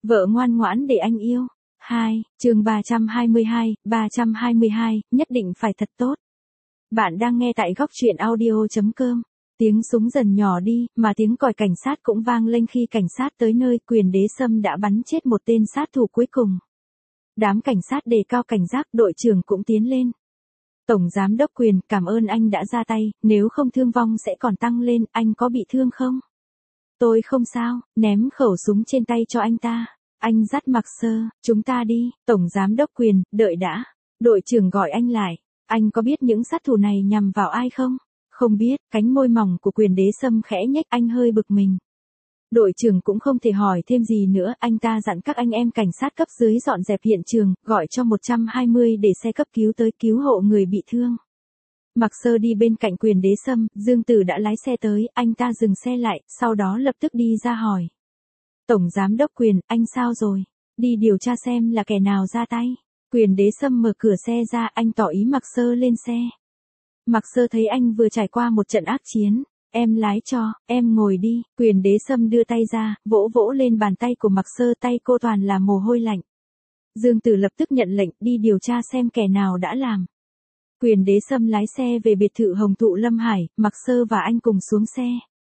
Vợ ngoan ngoãn để anh yêu. 2, chương 322, nhất định phải thật tốt. Bạn đang nghe tại góc truyện audio.com. Tiếng súng dần nhỏ đi, mà tiếng còi cảnh sát cũng vang lên khi cảnh sát tới nơi. Quyền Đế Sâm đã bắn chết một tên sát thủ cuối cùng. Đám cảnh sát đề cao cảnh giác, đội trưởng cũng tiến lên. Tổng giám đốc Quyền, cảm ơn anh đã ra tay, nếu không thương vong sẽ còn tăng lên, anh có bị thương không? Tôi không sao, ném khẩu súng trên tay cho anh ta. Anh dắt Mạc Sơ, chúng ta đi. Tổng giám đốc Quyền, đợi đã. Đội trưởng gọi anh lại. Anh có biết những sát thủ này nhằm vào ai không? Không biết. Cánh môi mỏng của Quyền Đế Sâm khẽ nhếch, anh hơi bực mình. Đội trưởng cũng không thể hỏi thêm gì nữa, anh ta dặn các anh em cảnh sát cấp dưới dọn dẹp hiện trường, gọi cho 120 để xe cấp cứu tới cứu hộ người bị thương. Mạc Sơ đi bên cạnh Quyền Đế Sâm, Dương Tử đã lái xe tới, anh ta dừng xe lại, sau đó lập tức đi ra hỏi. Tổng giám đốc Quyền, anh sao rồi? Đi điều tra xem là kẻ nào ra tay. Quyền Đế Sâm mở cửa xe ra, anh tỏ ý Mạc Sơ lên xe. Mạc Sơ thấy anh vừa trải qua một trận ác chiến. Em lái cho, em ngồi đi. Quyền Đế Sâm đưa tay ra, vỗ vỗ lên bàn tay của Mạc Sơ, tay cô toàn là mồ hôi lạnh. Dương Tử lập tức nhận lệnh, đi điều tra xem kẻ nào đã làm. Quyền Đế Sâm lái xe về biệt thự Hồng Thụ Lâm Hải, Mạc Sơ và anh cùng xuống xe.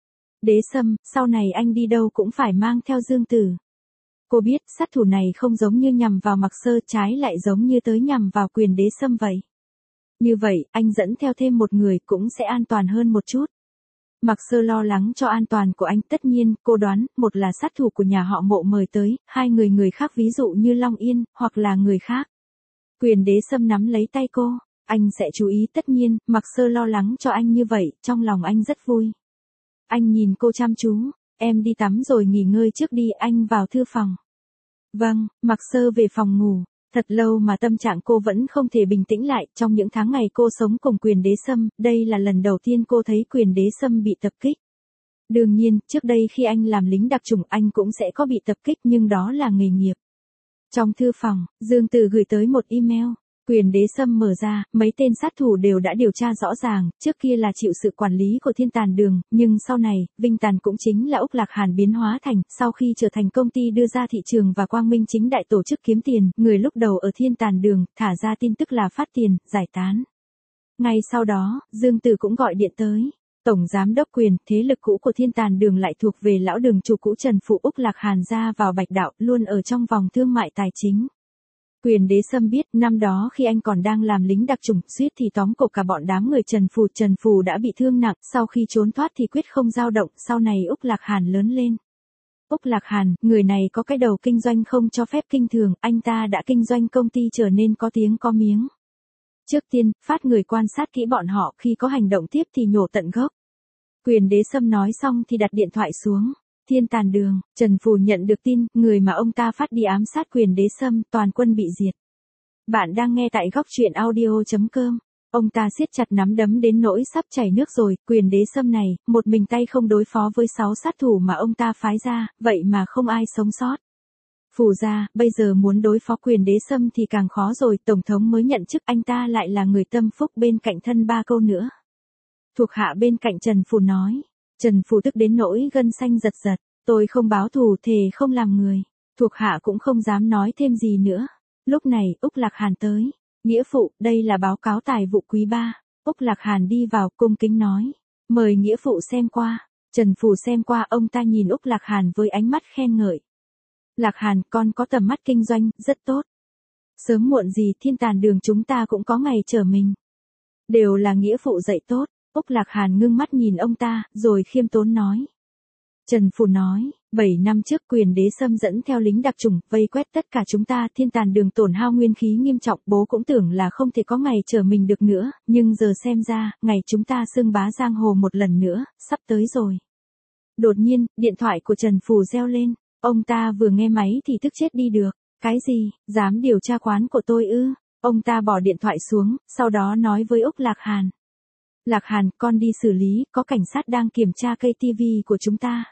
Đế Sâm, sau này anh đi đâu cũng phải mang theo Dương Tử. Cô biết, sát thủ này không giống như nhằm vào Mạc Sơ, trái lại giống như tới nhằm vào Quyền Đế Sâm vậy. Như vậy, anh dẫn theo thêm một người cũng sẽ an toàn hơn một chút. Mạc Sơ lo lắng cho an toàn của anh, tất nhiên, cô đoán, một là sát thủ của nhà họ Mộ mời tới, hai người khác ví dụ như Long Yên, hoặc là người khác. Quyền Đế Sâm nắm lấy tay cô, anh sẽ chú ý, tất nhiên, Mạc Sơ lo lắng cho anh như vậy, trong lòng anh rất vui. Anh nhìn cô chăm chú, em đi tắm rồi nghỉ ngơi trước đi, anh vào thư phòng. Vâng, Mạc Sơ về phòng ngủ. Thật lâu mà tâm trạng cô vẫn không thể bình tĩnh lại, trong những tháng ngày cô sống cùng Quyền Đế Sâm, đây là lần đầu tiên cô thấy Quyền Đế Sâm bị tập kích. Đương nhiên, trước đây khi anh làm lính đặc chủng anh cũng sẽ có bị tập kích nhưng đó là nghề nghiệp. Trong thư phòng, Dương Tử gửi tới một email. Quyền Đế Sâm mở ra, mấy tên sát thủ đều đã điều tra rõ ràng, trước kia là chịu sự quản lý của Thiên Tàn Đường, nhưng sau này, Vinh Tàn cũng chính là Úc Lạc Hàn biến hóa thành, sau khi trở thành công ty đưa ra thị trường và quang minh chính đại tổ chức kiếm tiền, người lúc đầu ở Thiên Tàn Đường, thả ra tin tức là phát tiền, giải tán. Ngay sau đó, Dương Tử cũng gọi điện tới. Tổng giám đốc Quyền, thế lực cũ của Thiên Tàn Đường lại thuộc về lão đường chủ cũ Trần Phụ. Úc Lạc Hàn ra vào Bạch Đạo, luôn ở trong vòng thương mại tài chính. Quyền Đế Sâm biết, năm đó khi anh còn đang làm lính đặc chủng, suýt thì tóm cổ cả bọn đám người Trần Phù đã bị thương nặng, sau khi trốn thoát thì quyết không dao động, sau này Úc Lạc Hàn lớn lên. Úc Lạc Hàn, người này có cái đầu kinh doanh không cho phép kinh thường, anh ta đã kinh doanh công ty trở nên có tiếng có miếng. Trước tiên, phát người quan sát kỹ bọn họ, khi có hành động tiếp thì nhổ tận gốc. Quyền Đế Sâm nói xong thì đặt điện thoại xuống. Thiên Tàn Đường, Trần Phù nhận được tin, người mà ông ta phát đi ám sát Quyền Đế Sâm, toàn quân bị diệt. Bạn đang nghe tại góc truyện audio.com. Ông ta siết chặt nắm đấm đến nỗi sắp chảy nước rồi, Quyền Đế Sâm này, một mình tay không đối phó với 6 sát thủ mà ông ta phái ra, vậy mà không ai sống sót. Phù ra, bây giờ muốn đối phó Quyền Đế Sâm thì càng khó rồi, Tổng thống mới nhận chức, anh ta lại là người tâm phúc bên cạnh thân ba câu nữa. Thuộc hạ bên cạnh Trần Phù nói. Trần Phù tức đến nỗi gân xanh giật giật, tôi không báo thù, thề không làm người. Thuộc hạ cũng không dám nói thêm gì nữa. Lúc này, Úc Lạc Hàn tới. Nghĩa phụ, đây là báo cáo tài vụ quý 3. Úc Lạc Hàn đi vào, cung kính nói. Mời nghĩa phụ xem qua. Trần Phù xem qua, ông ta nhìn Úc Lạc Hàn với ánh mắt khen ngợi. Lạc Hàn, con có tầm mắt kinh doanh, rất tốt. Sớm muộn gì Thiên Tàn Đường chúng ta cũng có ngày trở mình. Đều là nghĩa phụ dạy tốt. Úc Lạc Hàn ngưng mắt nhìn ông ta, rồi khiêm tốn nói. Trần Phù nói, 7 năm trước Quyền Đế Sâm dẫn theo lính đặc chủng, vây quét tất cả chúng ta, Thiên Tàn Đường tổn hao nguyên khí nghiêm trọng, bố cũng tưởng là không thể có ngày trở mình được nữa, nhưng giờ xem ra, ngày chúng ta xưng bá giang hồ một lần nữa, sắp tới rồi. Đột nhiên, điện thoại của Trần Phù reo lên, ông ta vừa nghe máy thì tức chết đi được, cái gì, dám điều tra quán của tôi ư? Ông ta bỏ điện thoại xuống, sau đó nói với Úc Lạc Hàn. Lạc Hàn, con đi xử lý, có cảnh sát đang kiểm tra cây TV của chúng ta.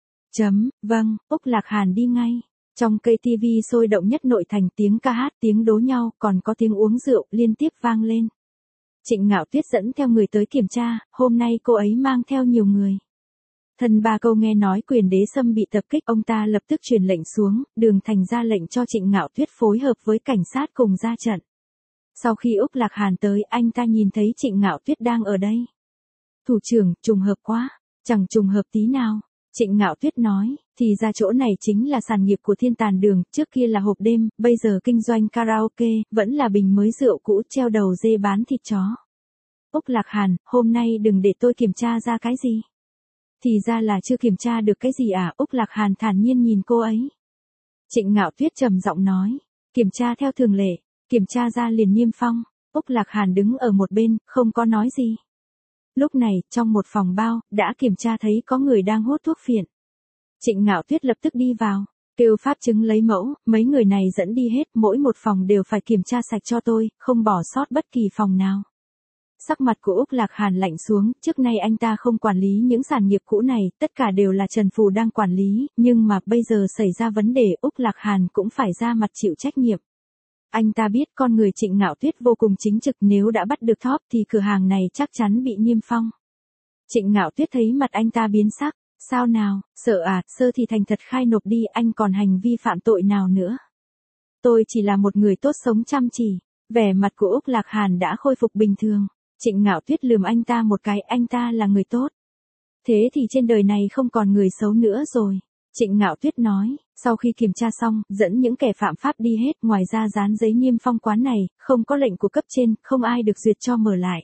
Vâng, Úc Lạc Hàn đi ngay. Trong cây TV sôi động nhất nội thành, tiếng ca hát, tiếng đố nhau, còn có tiếng uống rượu liên tiếp vang lên. Trịnh Ngạo Tuyết dẫn theo người tới kiểm tra, hôm nay cô ấy mang theo nhiều người. Thân ba câu nghe nói Quyền Đế Sâm bị tập kích, ông ta lập tức truyền lệnh xuống, Đường Thành ra lệnh cho Trịnh Ngạo Tuyết phối hợp với cảnh sát cùng ra trận. Sau khi Úc Lạc Hàn tới, anh ta nhìn thấy Trịnh Ngạo Tuyết đang ở đây. Thủ trưởng, trùng hợp quá. Chẳng trùng hợp tí nào. Trịnh Ngạo Tuyết nói, thì ra chỗ này chính là sản nghiệp của Thiên Tàn Đường, trước kia là hộp đêm, bây giờ kinh doanh karaoke, vẫn là bình mới rượu cũ treo đầu dê bán thịt chó. Úc Lạc Hàn, hôm nay đừng để tôi kiểm tra ra cái gì. Thì ra là chưa kiểm tra được cái gì à? Úc Lạc Hàn thản nhiên nhìn cô ấy. Trịnh Ngạo Tuyết trầm giọng nói, kiểm tra theo thường lệ, kiểm tra ra liền niêm phong. Úc Lạc Hàn đứng ở một bên, không có nói gì. Lúc này, trong một phòng bao, đã kiểm tra thấy có người đang hút thuốc phiện. Trịnh Ngạo Tuyết lập tức đi vào, kêu pháp chứng lấy mẫu, mấy người này dẫn đi hết, mỗi một phòng đều phải kiểm tra sạch cho tôi, không bỏ sót bất kỳ phòng nào. Sắc mặt của Úc Lạc Hàn lạnh xuống, trước nay anh ta không quản lý những sản nghiệp cũ này, tất cả đều là Trần Phù đang quản lý, nhưng mà bây giờ xảy ra vấn đề, Úc Lạc Hàn cũng phải ra mặt chịu trách nhiệm. Anh ta biết con người Trịnh Ngạo Tuyết vô cùng chính trực, nếu đã bắt được top thì cửa hàng này chắc chắn bị niêm phong. Trịnh Ngạo Tuyết thấy mặt anh ta biến sắc, sao nào, sợ à, sơ thì thành thật khai nộp đi, anh còn hành vi phạm tội nào nữa. Tôi chỉ là một người tốt sống chăm chỉ. Vẻ mặt của Úc Lạc Hàn đã khôi phục bình thường. Trịnh Ngạo Tuyết lườm anh ta một cái, anh ta là người tốt. Thế thì trên đời này không còn người xấu nữa rồi. Trịnh Ngạo Tuyết nói, sau khi kiểm tra xong, dẫn những kẻ phạm pháp đi hết, ngoài ra dán giấy niêm phong quán này, không có lệnh của cấp trên, không ai được duyệt cho mở lại.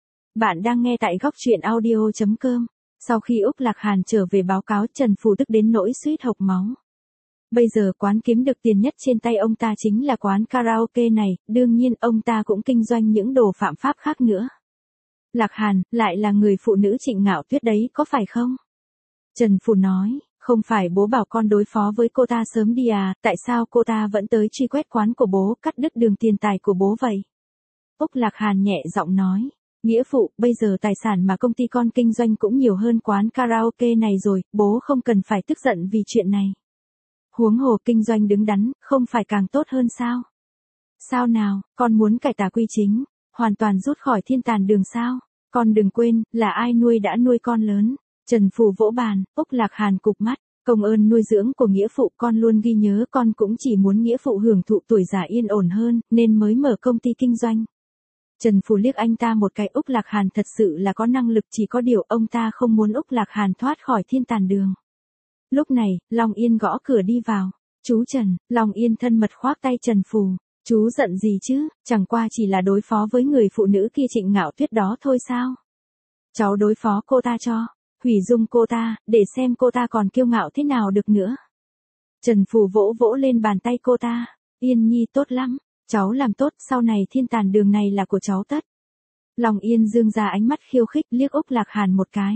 Bạn đang nghe tại góc truyện audio.com. Sau khi Úc Lạc Hàn trở về báo cáo, Trần Phù tức đến nỗi suýt hộc máu. Bây giờ quán kiếm được tiền nhất trên tay ông ta chính là quán karaoke này, đương nhiên ông ta cũng kinh doanh những đồ phạm pháp khác nữa. Lạc Hàn, lại là người phụ nữ Trịnh Ngạo Tuyết đấy có phải không? Trần Phù nói, không phải bố bảo con đối phó với cô ta sớm đi à, tại sao cô ta vẫn tới truy quét quán của bố, cắt đứt đường tiền tài của bố vậy? Úc Lạc Hàn nhẹ giọng nói, nghĩa phụ, bây giờ tài sản mà công ty con kinh doanh cũng nhiều hơn quán karaoke này rồi, bố không cần phải tức giận vì chuyện này. Huống hồ kinh doanh đứng đắn, không phải càng tốt hơn sao? Sao nào, con muốn cải tà quy chính, hoàn toàn rút khỏi Thiên Tàn Đường sao? Con đừng quên, là ai nuôi đã nuôi con lớn. Trần Phù vỗ bàn, Úc Lạc Hàn cụp mắt, công ơn nuôi dưỡng của nghĩa phụ con luôn ghi nhớ, con cũng chỉ muốn nghĩa phụ hưởng thụ tuổi già yên ổn hơn, nên mới mở công ty kinh doanh. Trần Phù liếc anh ta một cái, Úc Lạc Hàn thật sự là có năng lực, chỉ có điều ông ta không muốn Úc Lạc Hàn thoát khỏi Thiên Tàn Đường. Lúc này, Long Yên gõ cửa đi vào. Chú Trần, Long Yên thân mật khoác tay Trần Phù. Chú giận gì chứ, chẳng qua chỉ là đối phó với người phụ nữ kia Trịnh Ngạo Tuyết đó thôi sao? Cháu đối phó cô ta cho, hủy dung cô ta, để xem cô ta còn kiêu ngạo thế nào được nữa. Trần Phù vỗ vỗ lên bàn tay cô ta, Yên Nhi tốt lắm, cháu làm tốt, sau này Thiên Tàn Đường này là của cháu tất. Long Yên dương ra ánh mắt khiêu khích, liếc Úc Lạc Hàn một cái.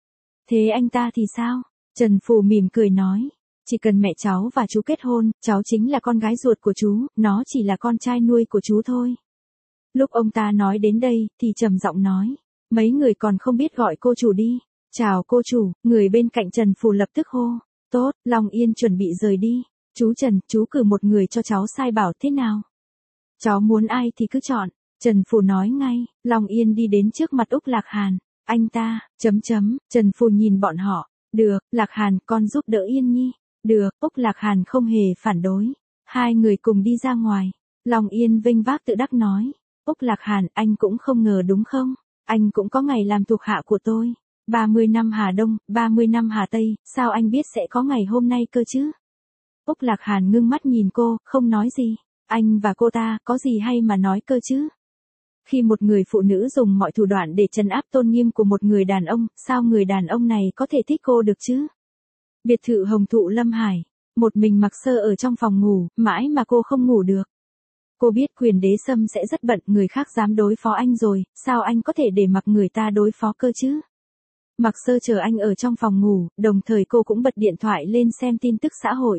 Thế anh ta thì sao? Trần Phù mỉm cười nói, chỉ cần mẹ cháu và chú kết hôn, cháu chính là con gái ruột của chú, nó chỉ là con trai nuôi của chú thôi. Lúc ông ta nói đến đây, thì trầm giọng nói, mấy người còn không biết gọi cô chủ đi. Chào cô chủ, người bên cạnh Trần Phù lập tức hô. Tốt, Long Yên chuẩn bị rời đi. Chú Trần, chú cử một người cho cháu sai bảo thế nào? Cháu muốn ai thì cứ chọn. Trần Phù nói ngay, Long Yên đi đến trước mặt Úc Lạc Hàn. Anh ta, Trần Phù nhìn bọn họ. Được, Lạc Hàn, con giúp đỡ Yên Nhi. Được, Úc Lạc Hàn không hề phản đối. Hai người cùng đi ra ngoài. Long Yên vênh vác tự đắc nói. Úc Lạc Hàn, anh cũng không ngờ đúng không? Anh cũng có ngày làm thuộc hạ của tôi. 30 năm Hà Đông, 30 năm Hà Tây, sao anh biết sẽ có ngày hôm nay cơ chứ? Úc Lạc Hàn ngưng mắt nhìn cô, không nói gì. Anh và cô ta, có gì hay mà nói cơ chứ? Khi một người phụ nữ dùng mọi thủ đoạn để trấn áp tôn nghiêm của một người đàn ông, sao người đàn ông này có thể thích cô được chứ? Biệt thự Hồng Thụ Lâm Hải, một mình Mặc Sơ ở trong phòng ngủ, mãi mà cô không ngủ được. Cô biết Quyền Đế Sâm sẽ rất bận, người khác dám đối phó anh rồi, sao anh có thể để mặc người ta đối phó cơ chứ? Mặc Sơ chờ anh ở trong phòng ngủ, đồng thời cô cũng bật điện thoại lên xem tin tức xã hội.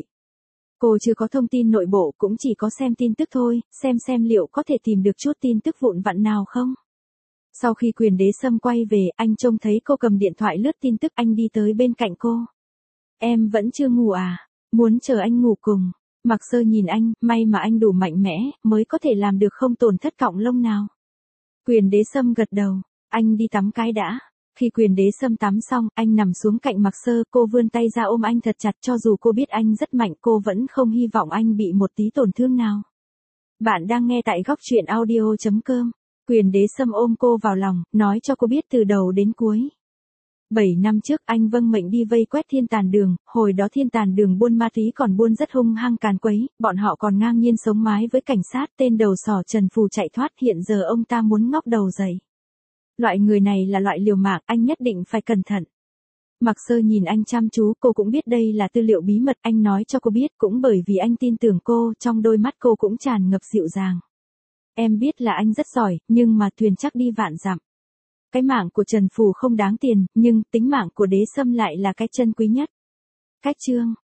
Cô chưa có thông tin nội bộ, cũng chỉ có xem tin tức thôi, xem liệu có thể tìm được chút tin tức vụn vặt nào không. Sau khi Quyền Đế Sâm quay về, anh trông thấy cô cầm điện thoại lướt tin tức, anh đi tới bên cạnh cô. Em vẫn chưa ngủ à? Muốn chờ anh ngủ cùng. Mặc Sơ nhìn anh, may mà anh đủ mạnh mẽ, mới có thể làm được không tổn thất cọng lông nào. Quyền Đế Sâm gật đầu, anh đi tắm cái đã. Khi Quyền Đế Sâm tắm xong, anh nằm xuống cạnh Mạc Sơ, cô vươn tay ra ôm anh thật chặt, cho dù cô biết anh rất mạnh, cô vẫn không hy vọng anh bị một tí tổn thương nào. Bạn đang nghe tại góc truyện audio.com. Quyền Đế Sâm ôm cô vào lòng, nói cho cô biết từ đầu đến cuối. 7 năm trước anh vâng mệnh đi vây quét Thiên Tàn Đường, hồi đó Thiên Tàn Đường buôn ma túy còn buôn rất hung hăng càn quấy, bọn họ còn ngang nhiên sống mái với cảnh sát, tên đầu sỏ Trần Phù chạy thoát, hiện giờ ông ta muốn ngóc đầu dậy. Loại người này là loại liều mạng, anh nhất định phải cẩn thận. Mạc Sơ nhìn anh chăm chú, cô cũng biết đây là tư liệu bí mật, anh nói cho cô biết, cũng bởi vì anh tin tưởng cô, trong đôi mắt cô cũng tràn ngập dịu dàng. Em biết là anh rất giỏi, nhưng mà thuyền chắc đi vạn dặm. Cái mạng của Trần Phù không đáng tiền, nhưng tính mạng của Đế Sâm lại là cái chân quý nhất. Cách chương